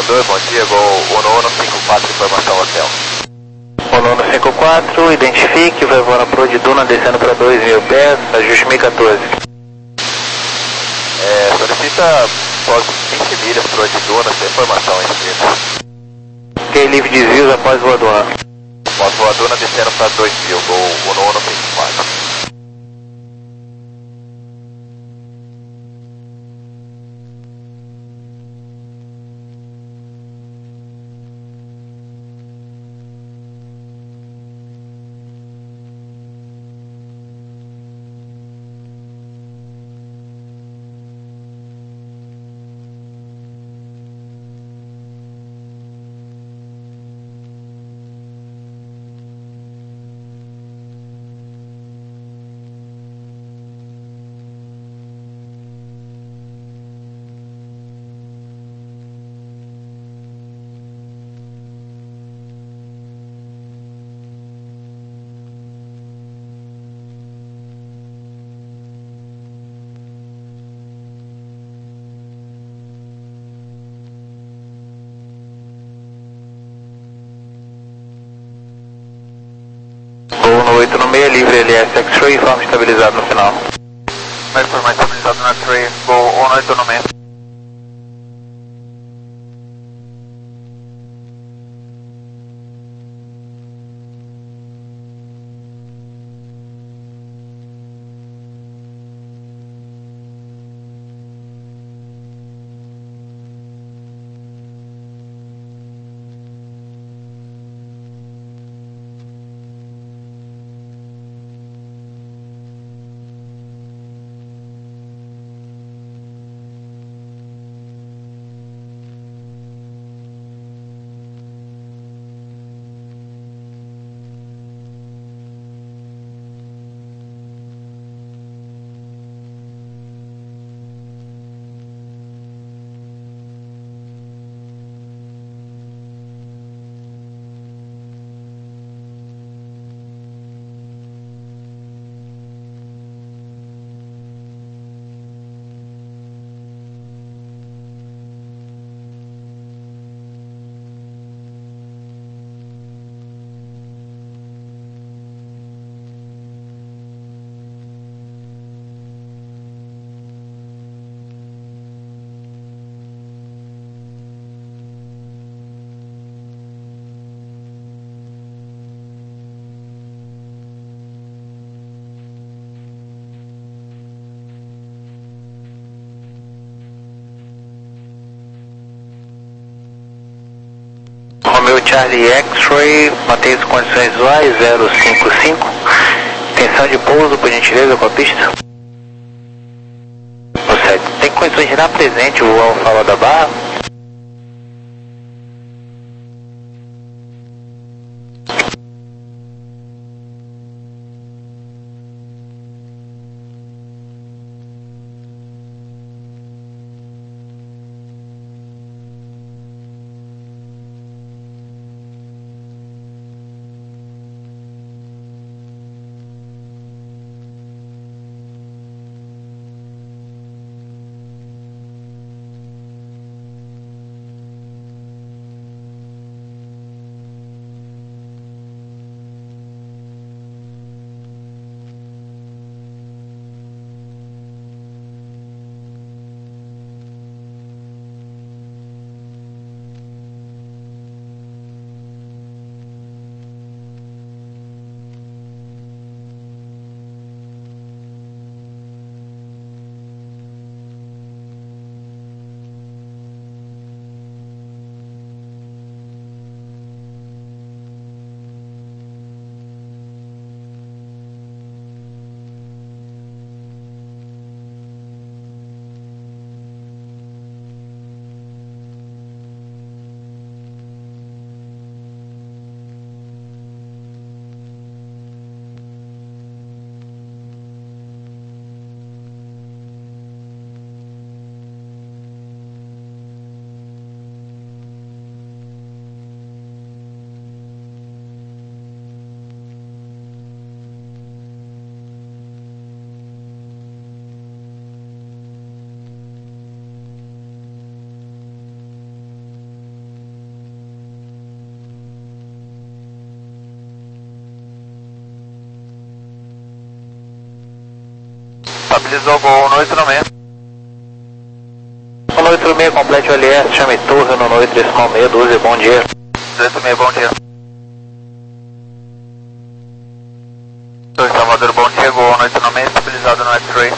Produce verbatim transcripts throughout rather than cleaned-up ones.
dois, bom dia, Gol Ono cinco quatro, informação hotel. Ono cinco quatro, identifique, vai voar na Pro de Duna, descendo para dois mil pés, ajuste mil e quatorze. É, solicita após vinte milhas Pro de Duna, sem informação escrita. Ok, livre desvios após voa Duna. Após voa Duna, descendo para dois mil, Gol Ono cinco quatro. Gol oito no meio, livre L S X-Ray, forma estabilizado no final. Mas por mais estabilizado na Trey, Gol oito no meio. Romeo Charlie X-Ray, mantenha as condições visuais, zero cinco cinco. Intenção de pouso, por gentileza, com a pista. Você tem condições de girar presente o Alfa da Barra? Estabilizou Gol um oito seis. um oito seis, complete o L S, chame torre no oito decimal seis doze, bom dia. dezoito seis, bom dia. Torre Salvador, bom dia, Gol um oito seis, estabilizado no X-Ray.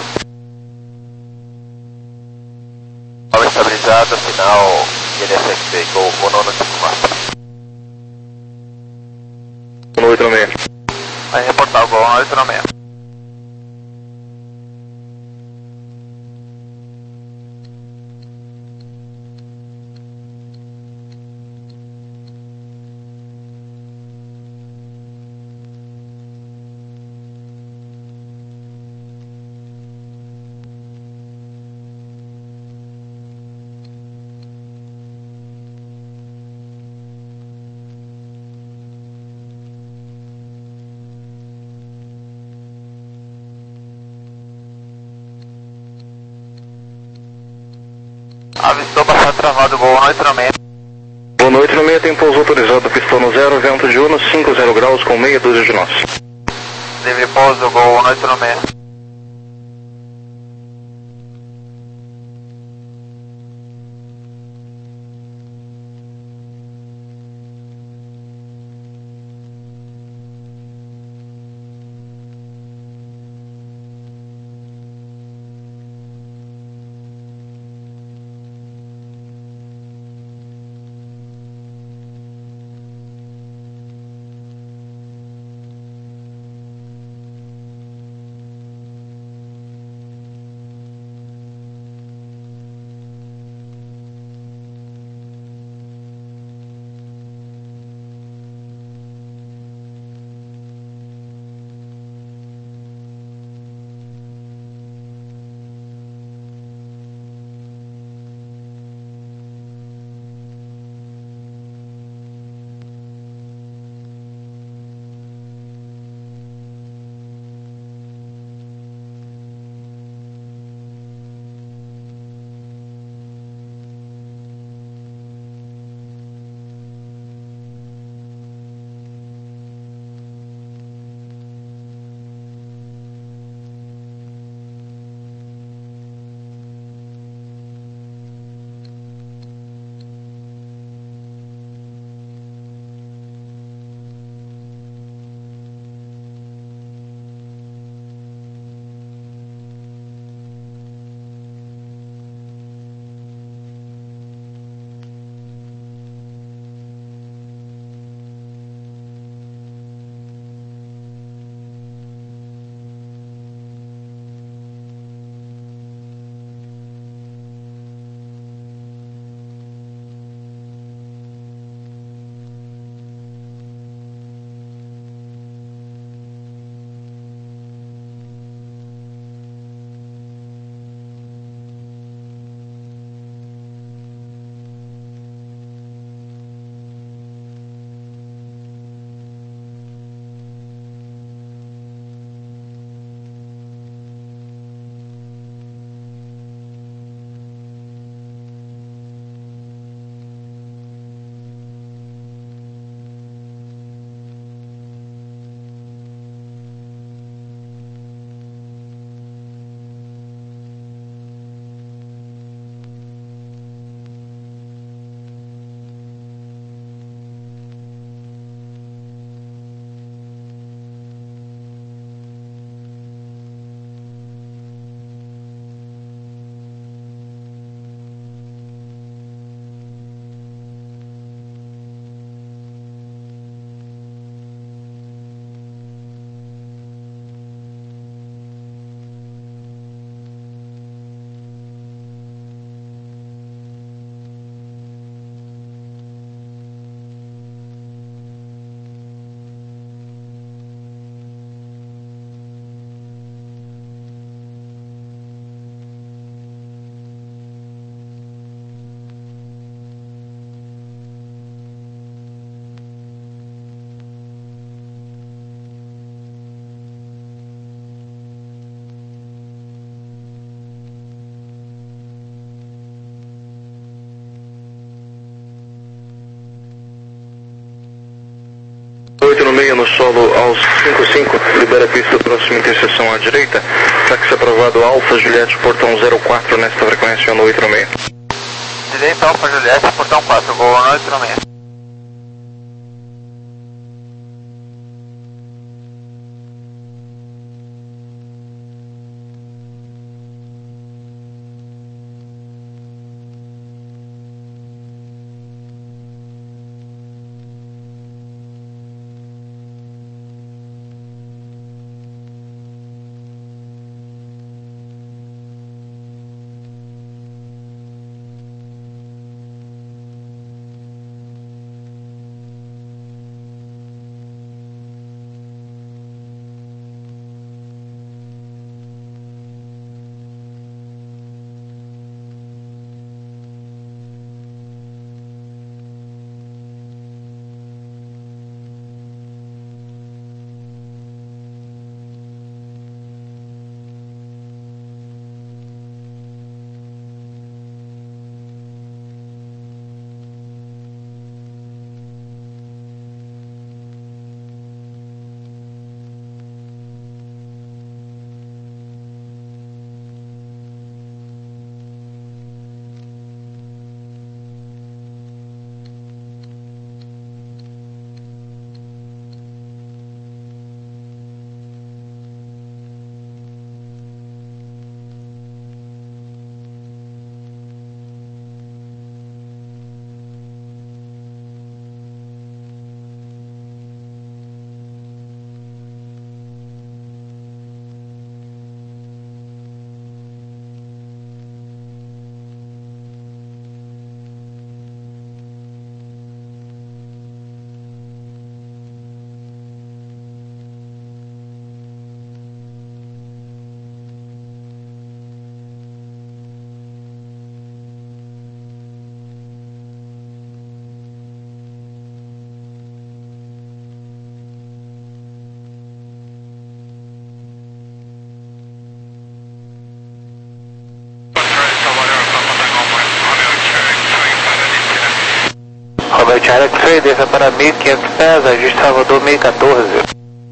Nova estabilizada, final I N S X B, Gol um nono cinco quatro. um oito seis. Vai reportar o Gol um oito seis. Avistou bastante travado, Gol um oito seis. Boa noite, no meio tem pouso autorizado, pistão no zero, vento de Uno, cinquenta graus com meia dúzia de nós. Livre pouso, Gol um oito seis. meio no solo aos cinco cinco, libera a pista próxima interseção à direita, táxi aprovado Alfa Juliette, portão zero quatro nesta frequência no oito seis. Direita Alfa Juliette, portão quatro, voo no oito seis. Robert X-Ray, desça para mil e quinhentos pés, ajuste Salvador mil e quatorze.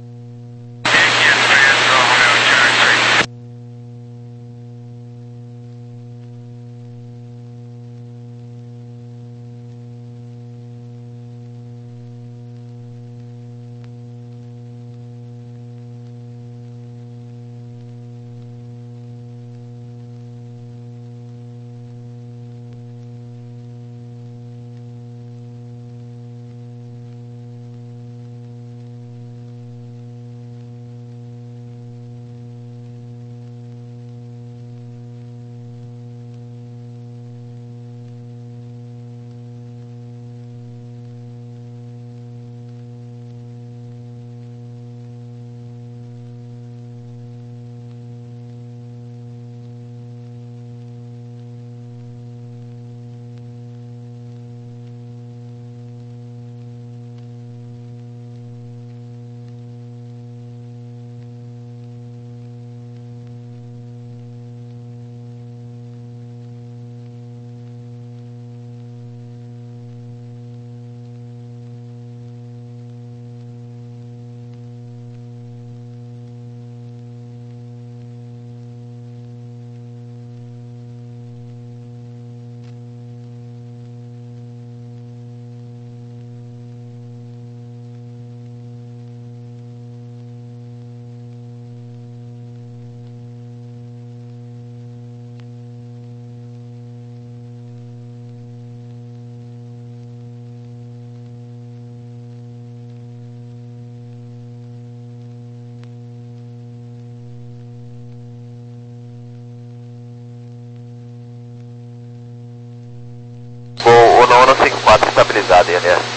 O nono cinco quatro estabilizado, I L S.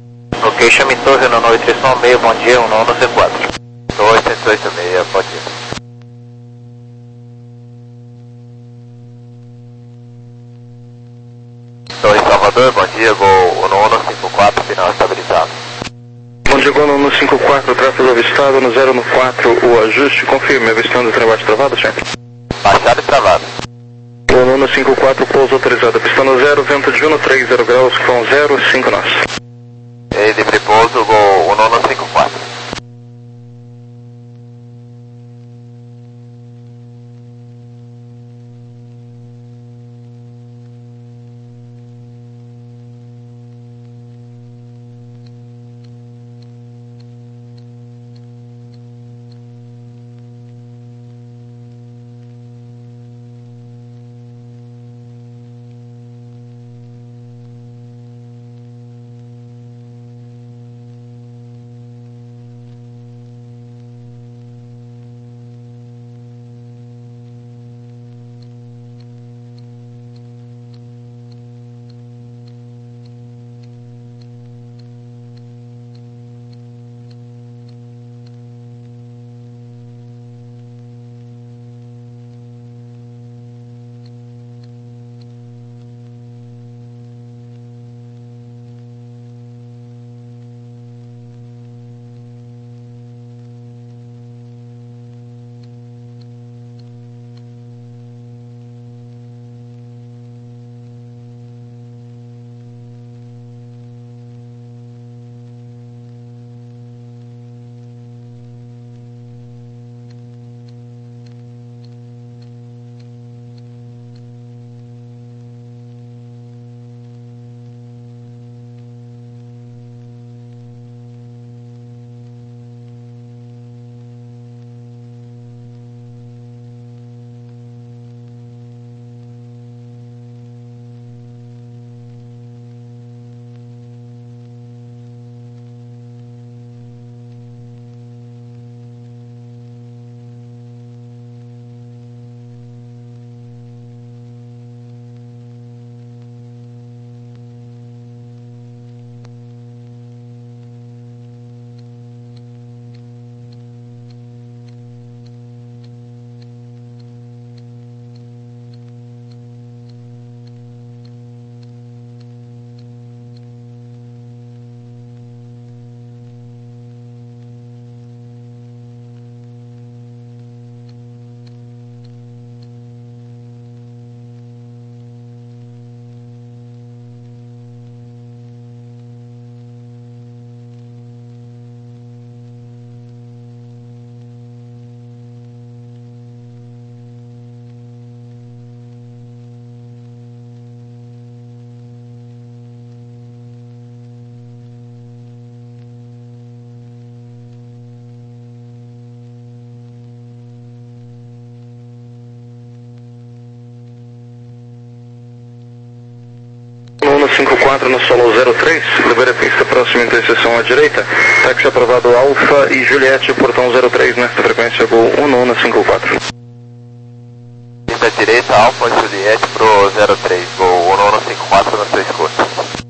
Ok, chame Torre no nove três um seis, bom dia, um nono C quatro. oito oito seis, bom dia. Torre Salvador, bom dia, Gol nono cinco quatro, final estabilizado. Bom dia, Gol nono cinco quatro, tráfego avistado no zero quatro, o ajuste, confirme, avistando trabalho travado, senhor? Baixado e travado. Gol nono cinco quatro, pouso autorizado, pista no zero, vento de um três zero graus, com zero cinco nós. E livre pouso, Gol nono cinco quatro. cinco quatro no solo zero três, libera a pista, próxima interseção à direita, táxi aprovado Alfa e Juliette, portão zero três, nesta frequência Gol um nove cinco quatro. Pista direita, Alfa Juliette pro zero três, Gol um nove cinco quatro na sua escuta.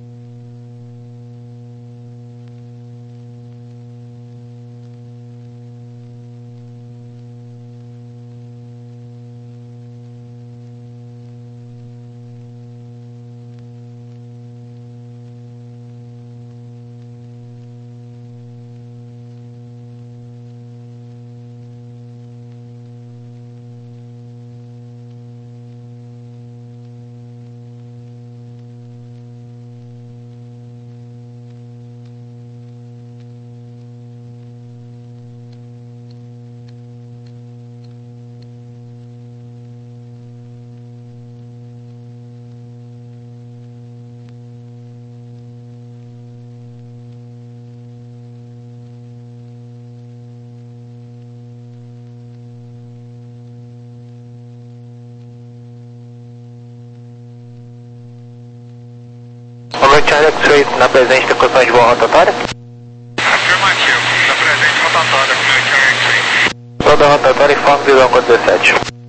Charlie X-Ray, na presente tem condições de voo rotatória? Afirmativo, na presente rotatória com meu Charlie X-Ray. Toda rotatória e forma visão com dezessete.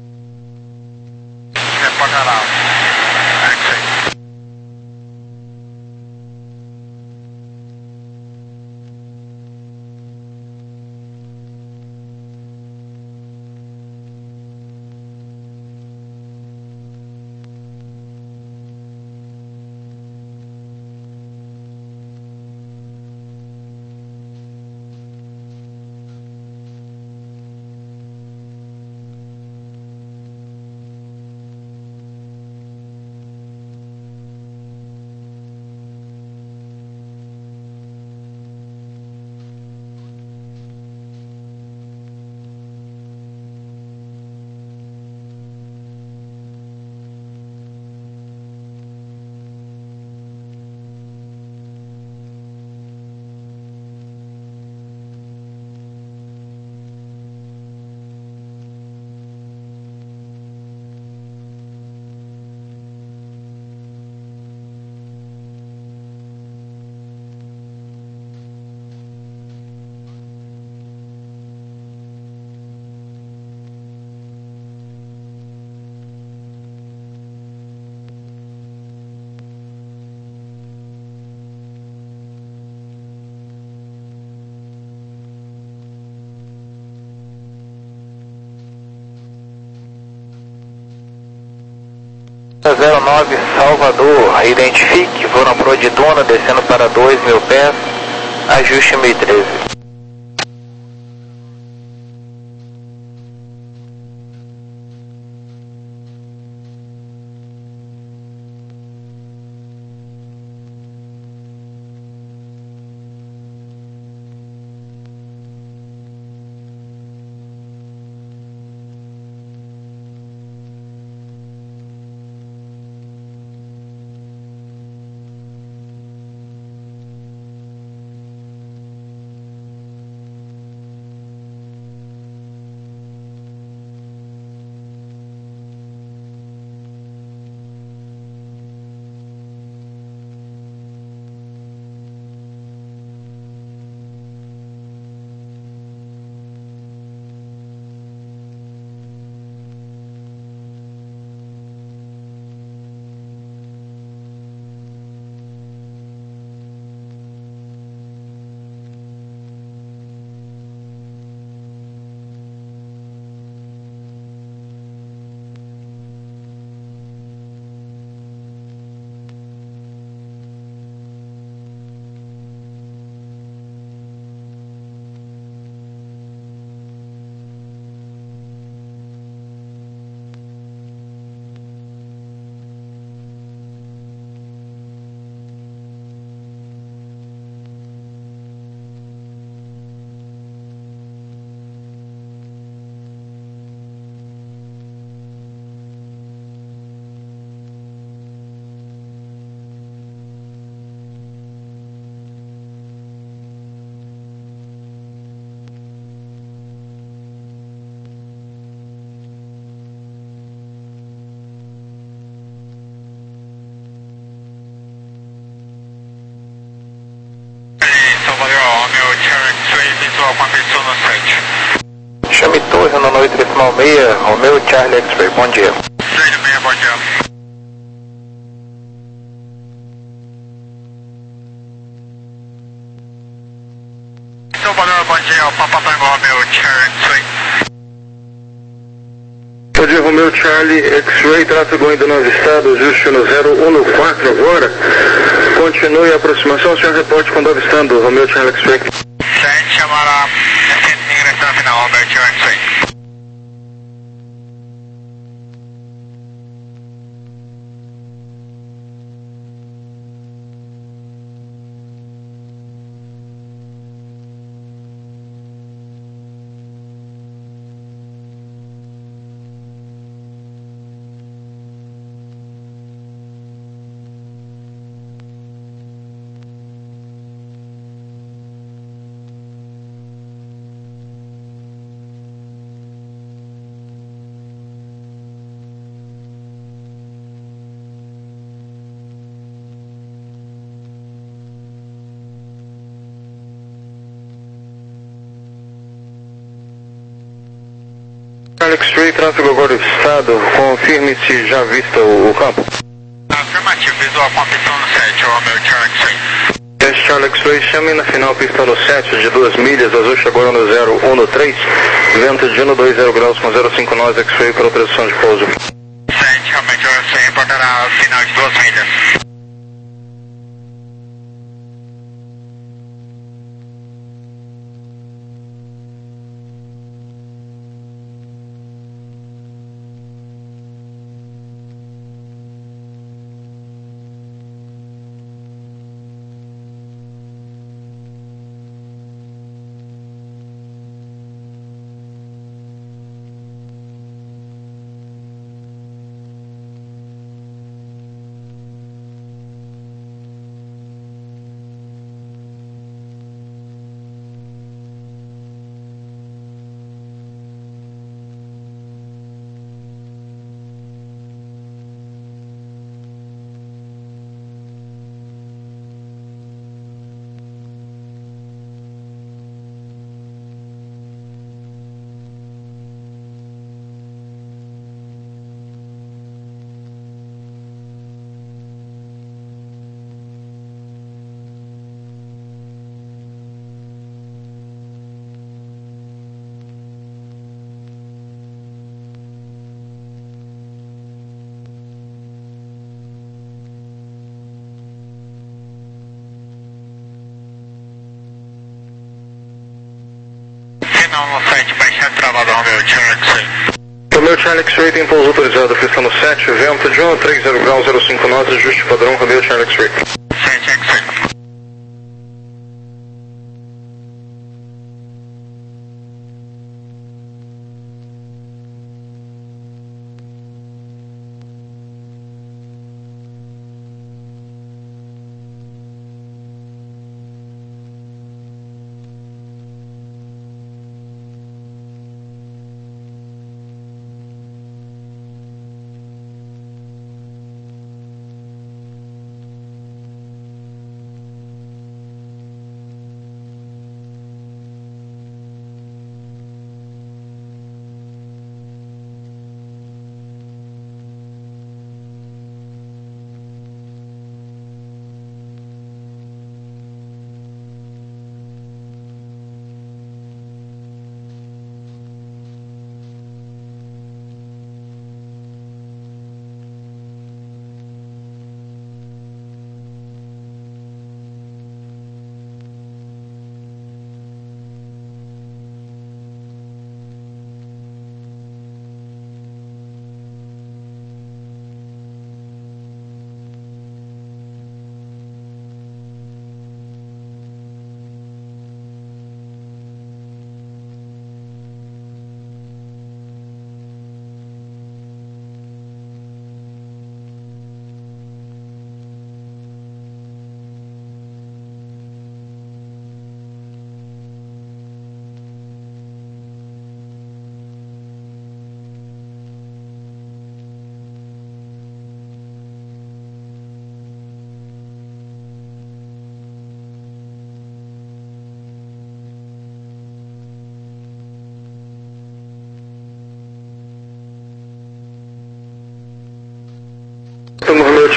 Repagará. X-Ray. zero nove Salvador, identifique, voo na proa de Duna, descendo para dois mil pés, ajuste mil e treze. visual com a pista no sete. Chame Torre no oito decimal seis, Romeo Charlie X-Ray, bom dia. seis do meio, bom dia. Salvador, bom dia, o Papa Tango Romeo Charlie X-Ray. Bom dia, Romeo Charlie X-Ray, tráfego ainda não avistado, ajuste no zero um quatro agora. Continue a aproximação, o senhor reporte quando avistando, Romeo Charlie X-Ray. sete, chamada, ingressando final, Romeo Charlie X-Ray. Charlie X-Ray, tráfego agora avistado, confirme se já vista o, o campo. Afirmativo, visual com a pista no sete, Romeo Charlie X-Ray. Teste Charlie X-Ray, chame na final pista no sete de duas milhas, ajuste agora no zero um três, vento de um dois zero graus com zero cinco nós X-Ray para operação de pouso. sete, Romeo Charlie X-Ray, reportará final de duas milhas. Final no sete, baixado travado, Romeo Charlie X-Ray. Romeo Charlie X-Ray tem pouso autorizado, pista no sete, vento de um três zero graus, zero cinco nós, ajuste padrão, Romeo Charlie X-Ray. sete X-Ray.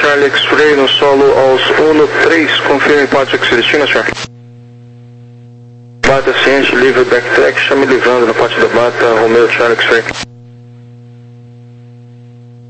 Charlie X-Ray no solo aos um três, confirme hipótese que se destina, senhor. Bata ciente, livre backtrack, chame livrando na parte da bata, Romeo Charlie X-Ray.